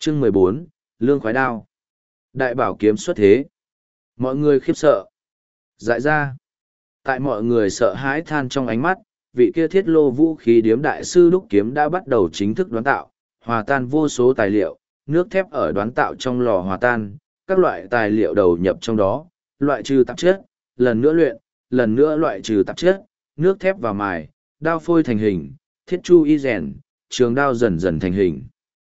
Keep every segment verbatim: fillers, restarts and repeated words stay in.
Chương mười bốn, Lương khoái đao. Đại bảo kiếm xuất thế. Mọi người khiếp sợ. Dại ra. Tại mọi người sợ hãi than trong ánh mắt, vị kia thiết lô vũ khí điếm đại sư đúc kiếm đã bắt đầu chính thức đoán tạo, hòa tan vô số tài liệu, nước thép ở đoán tạo trong lò hòa tan, các loại tài liệu đầu nhập trong đó, loại trừ tạp chất, lần nữa luyện, lần nữa loại trừ tạp chất, nước thép vào mài, đao phôi thành hình, thiết chu y rèn, trường đao dần dần thành hình.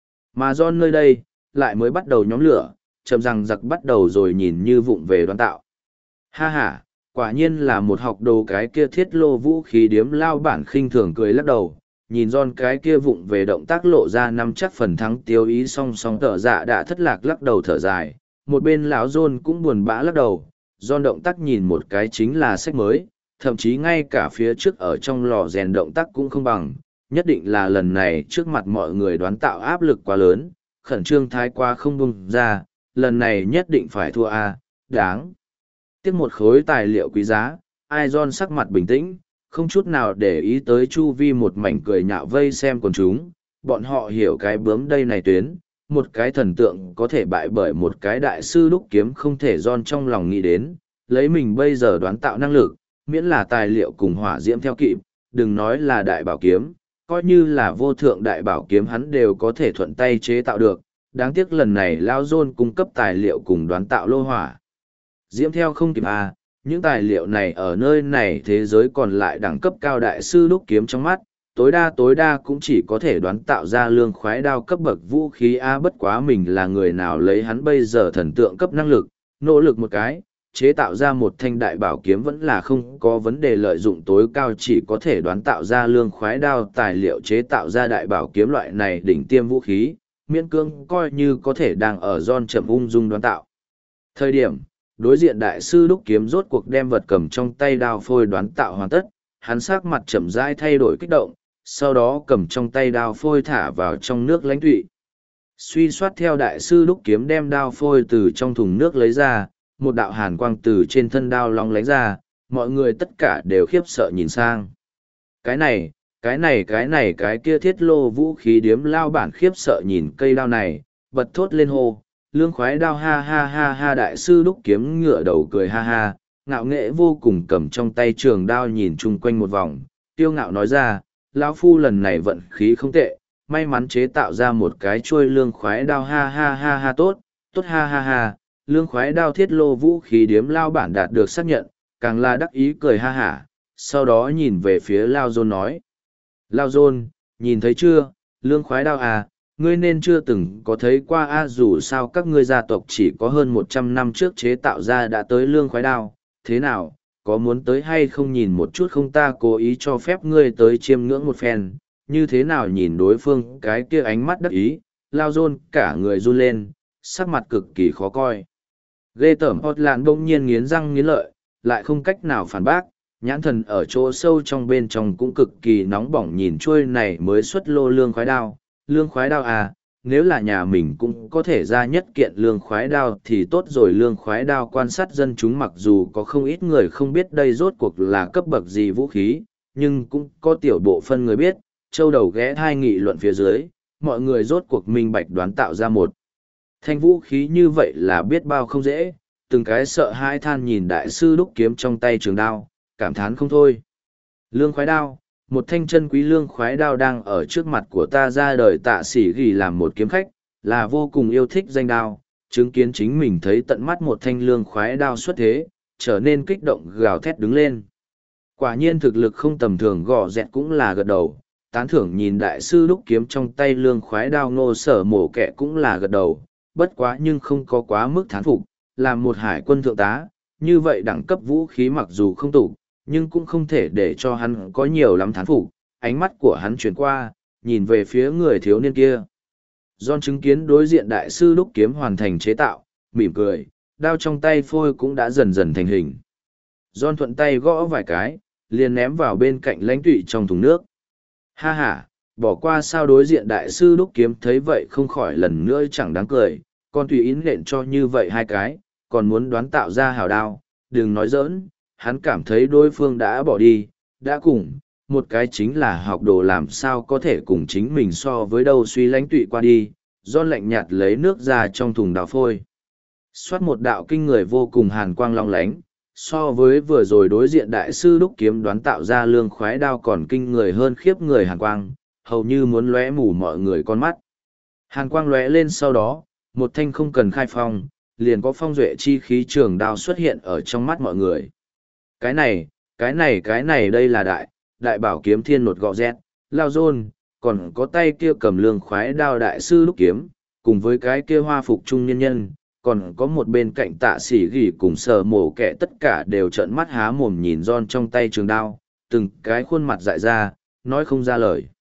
Mà do nơi đây, lại mới bắt đầu nhóm lửa, chậm rằng giặc bắt đầu rồi nhìn như vụng về đoán tạo. Ha ha, quả nhiên là một học đồ cái kia thiết lô vũ khí điếm lao bản khinh thường cười lắc đầu, nhìn John cái kia vụng về động tác lộ ra năm chắc phần thắng tiêu ý song song tở dạ đã thất lạc lắc đầu thở dài, một bên lão John cũng buồn bã lắc đầu, John động tác nhìn một cái chính là sách mới, thậm chí ngay cả phía trước ở trong lò rèn động tác cũng không bằng, nhất định là lần này trước mặt mọi người đoán tạo áp lực quá lớn, khẩn trương thái quá không bung ra, lần này nhất định phải thua a, đáng. Tiếc một khối tài liệu quý giá, ai John sắc mặt bình tĩnh, không chút nào để ý tới chu vi một mảnh cười nhạo vây xem quần chúng, bọn họ hiểu cái bướm đây này tuyến, một cái thần tượng có thể bại bởi một cái đại sư đúc kiếm không thể John trong lòng nghĩ đến, lấy mình bây giờ đoán tạo năng lực, miễn là tài liệu cùng hỏa diễm theo kịp, đừng nói là đại bảo kiếm, coi như là vô thượng đại bảo kiếm hắn đều có thể thuận tay chế tạo được, đáng tiếc lần này Lao John cung cấp tài liệu cùng đoán tạo lô hỏa. Diễm theo không kịp à, những tài liệu này ở nơi này thế giới còn lại đẳng cấp cao đại sư đúc kiếm trong mắt, tối đa tối đa cũng chỉ có thể đoán tạo ra lương khoái đao cấp bậc vũ khí a bất quá mình là người nào lấy hắn bây giờ thần tượng cấp năng lực, nỗ lực một cái, chế tạo ra một thanh đại bảo kiếm vẫn là không có vấn đề lợi dụng tối cao chỉ có thể đoán tạo ra lương khoái đao tài liệu chế tạo ra đại bảo kiếm loại này đỉnh tiêm vũ khí, miễn cương coi như có thể đang ở John chậm ung dung đoán tạo. Thời điểm, đối diện đại sư đúc kiếm rốt cuộc đem vật cầm trong tay đao phôi đoán tạo hoàn tất, hắn sắc mặt chậm rãi thay đổi kích động, sau đó cầm trong tay đao phôi thả vào trong nước lãnh thụy. Suy soát theo đại sư đúc kiếm đem đao phôi từ trong thùng nước lấy ra, một đạo hàn quang từ trên thân đao long lánh ra, mọi người tất cả đều khiếp sợ nhìn sang. Cái này, cái này cái này cái kia thiết lô vũ khí điếm lao bản khiếp sợ nhìn cây đao này, bật thốt lên hô, lương khoái đao ha ha ha ha đại sư đúc kiếm ngựa đầu cười ha ha, ngạo nghệ vô cùng cầm trong tay trường đao nhìn chung quanh một vòng, tiêu ngạo nói ra, lão phu lần này vận khí không tệ, may mắn chế tạo ra một cái chuôi lương khoái đao ha ha ha ha tốt, tốt ha ha ha, lương khoái đao thiết lô vũ khí điếm lao bản đạt được xác nhận, càng là đắc ý cười ha hả, sau đó nhìn về phía Lao Dôn nói. Lao Dôn, nhìn thấy chưa, lương khoái đao à, ngươi nên chưa từng có thấy qua a dù sao các ngươi gia tộc chỉ có hơn một trăm năm trước chế tạo ra đã tới lương khoái đao, thế nào, có muốn tới hay không nhìn một chút không ta cố ý cho phép ngươi tới chiêm ngưỡng một phen, như thế nào nhìn đối phương cái kia ánh mắt đắc ý, Lao Dôn cả người run lên, sắc mặt cực kỳ khó coi. Ghê tởm hot lạn bỗng nhiên nghiến răng nghiến lợi, lại không cách nào phản bác, nhãn thần ở chỗ sâu trong bên trong cũng cực kỳ nóng bỏng nhìn trôi này mới xuất lô lương khoái đao. Lương khoái đao à, nếu là nhà mình cũng có thể ra nhất kiện lương khoái đao thì tốt rồi. Lương khoái đao quan sát dân chúng mặc dù có không ít người không biết đây rốt cuộc là cấp bậc gì vũ khí, nhưng cũng có tiểu bộ phân người biết, châu đầu ghé thai nghị luận phía dưới, mọi người rốt cuộc minh bạch đoán tạo ra một thanh vũ khí như vậy là biết bao không dễ, từng cái sợ hãi than nhìn đại sư đúc kiếm trong tay trường đao, cảm thán không thôi. Lương khoái đao, một thanh chân quý lương khoái đao đang ở trước mặt của ta ra đời tạ sĩ ghi làm một kiếm khách, là vô cùng yêu thích danh đao, chứng kiến chính mình thấy tận mắt một thanh lương khoái đao xuất thế, trở nên kích động gào thét đứng lên. Quả nhiên thực lực không tầm thường gò dẹt cũng là gật đầu, tán thưởng nhìn đại sư đúc kiếm trong tay lương khoái đao ngô sở mổ kẹ cũng là gật đầu, bất quá nhưng không có quá mức thán phục, làm một hải quân thượng tá, như vậy đẳng cấp vũ khí mặc dù không tụ, nhưng cũng không thể để cho hắn có nhiều lắm thán phục, ánh mắt của hắn chuyển qua, nhìn về phía người thiếu niên kia. John chứng kiến đối diện đại sư đúc kiếm hoàn thành chế tạo, mỉm cười, đao trong tay phôi cũng đã dần dần thành hình. John thuận tay gõ vài cái, liền ném vào bên cạnh lãnh tụy trong thùng nước. Ha ha, bỏ qua sao đối diện đại sư đúc kiếm thấy vậy không khỏi lần nữa chẳng đáng cười, còn tùy ý nện cho như vậy hai cái, còn muốn đoán tạo ra hào đao, đừng nói giỡn, hắn cảm thấy đối phương đã bỏ đi, đã cùng, một cái chính là học đồ làm sao có thể cùng chính mình so với đâu suy lãnh tụy qua đi, John lạnh nhạt lấy nước ra trong thùng đào phôi. Xoát một đạo kinh người vô cùng hàn quang long lánh, so với vừa rồi đối diện đại sư đúc kiếm đoán tạo ra lương khoái đao còn kinh người hơn khiếp người hàn quang, hầu như muốn lóe mù mọi người con mắt. Hàn quang lóe lên sau đó, một thanh không cần khai phong, liền có phong duệ chi khí trường đao xuất hiện ở trong mắt mọi người. Cái này, cái này cái này đây là đại, đại bảo kiếm thiên nột gọ rét, lao rôn, còn có tay kia cầm lương khoái đao đại sư đúc kiếm, cùng với cái kia hoa phục trung nhân nhân, còn có một bên cạnh tạ sĩ gỉ cùng sờ mổ kẻ tất cả đều trợn mắt há mồm nhìn John trong tay trường đao, từng cái khuôn mặt dại ra, nói không ra lời.